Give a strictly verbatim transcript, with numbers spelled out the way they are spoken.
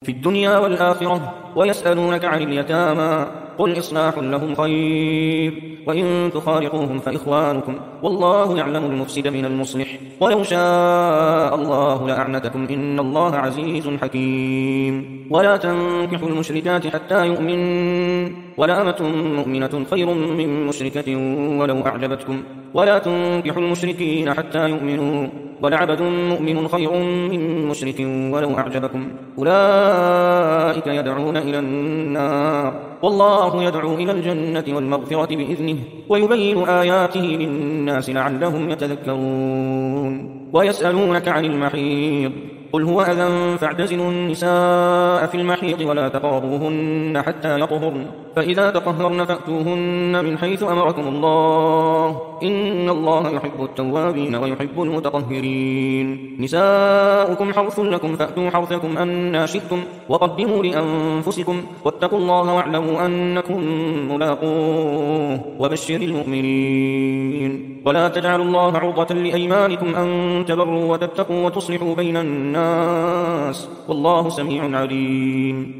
في الدنيا والآخرة ويسألونك عن اليتامى قل إصلاح لهم خير وإن تخالقوهم فإخوانكم والله يعلم المفسد من المصلح ولو شاء الله لأعنتكم إن الله عزيز حكيم ولا تنكحوا المشركات حتى يؤمن ولأمة مؤمنة خير من مشركة ولو أعجبتكم ولا تنكحوا المشركين حتى يؤمنوا ولعبد مؤمن خير من مشرك ولو أعجبكم أولئك يدعون إلى النار والله يدعو إلى الجنة والمغفرة بإذنه ويبين آياته للناس لعلهم يتذكرون ويسألونك عن المحيض قل هو أذى فاعتزلوا النساء في المحيض ولا تقربوهن حتى يطهرن فإذا تطهرن فأتوهن من حيث أمركم الله إن الله يحب التوابين ويحب المتطهرين نساؤكم حرث لكم فأتوا حرثكم أنى شئتم وقدموا لأنفسكم واتقوا الله واعلموا أنكم ملاقوه وبشر المؤمنين ولا تجعلوا الله عرضة لأيمانكم أن تبروا وتتقوا وتصلحوا بين الناس والله سميع عليم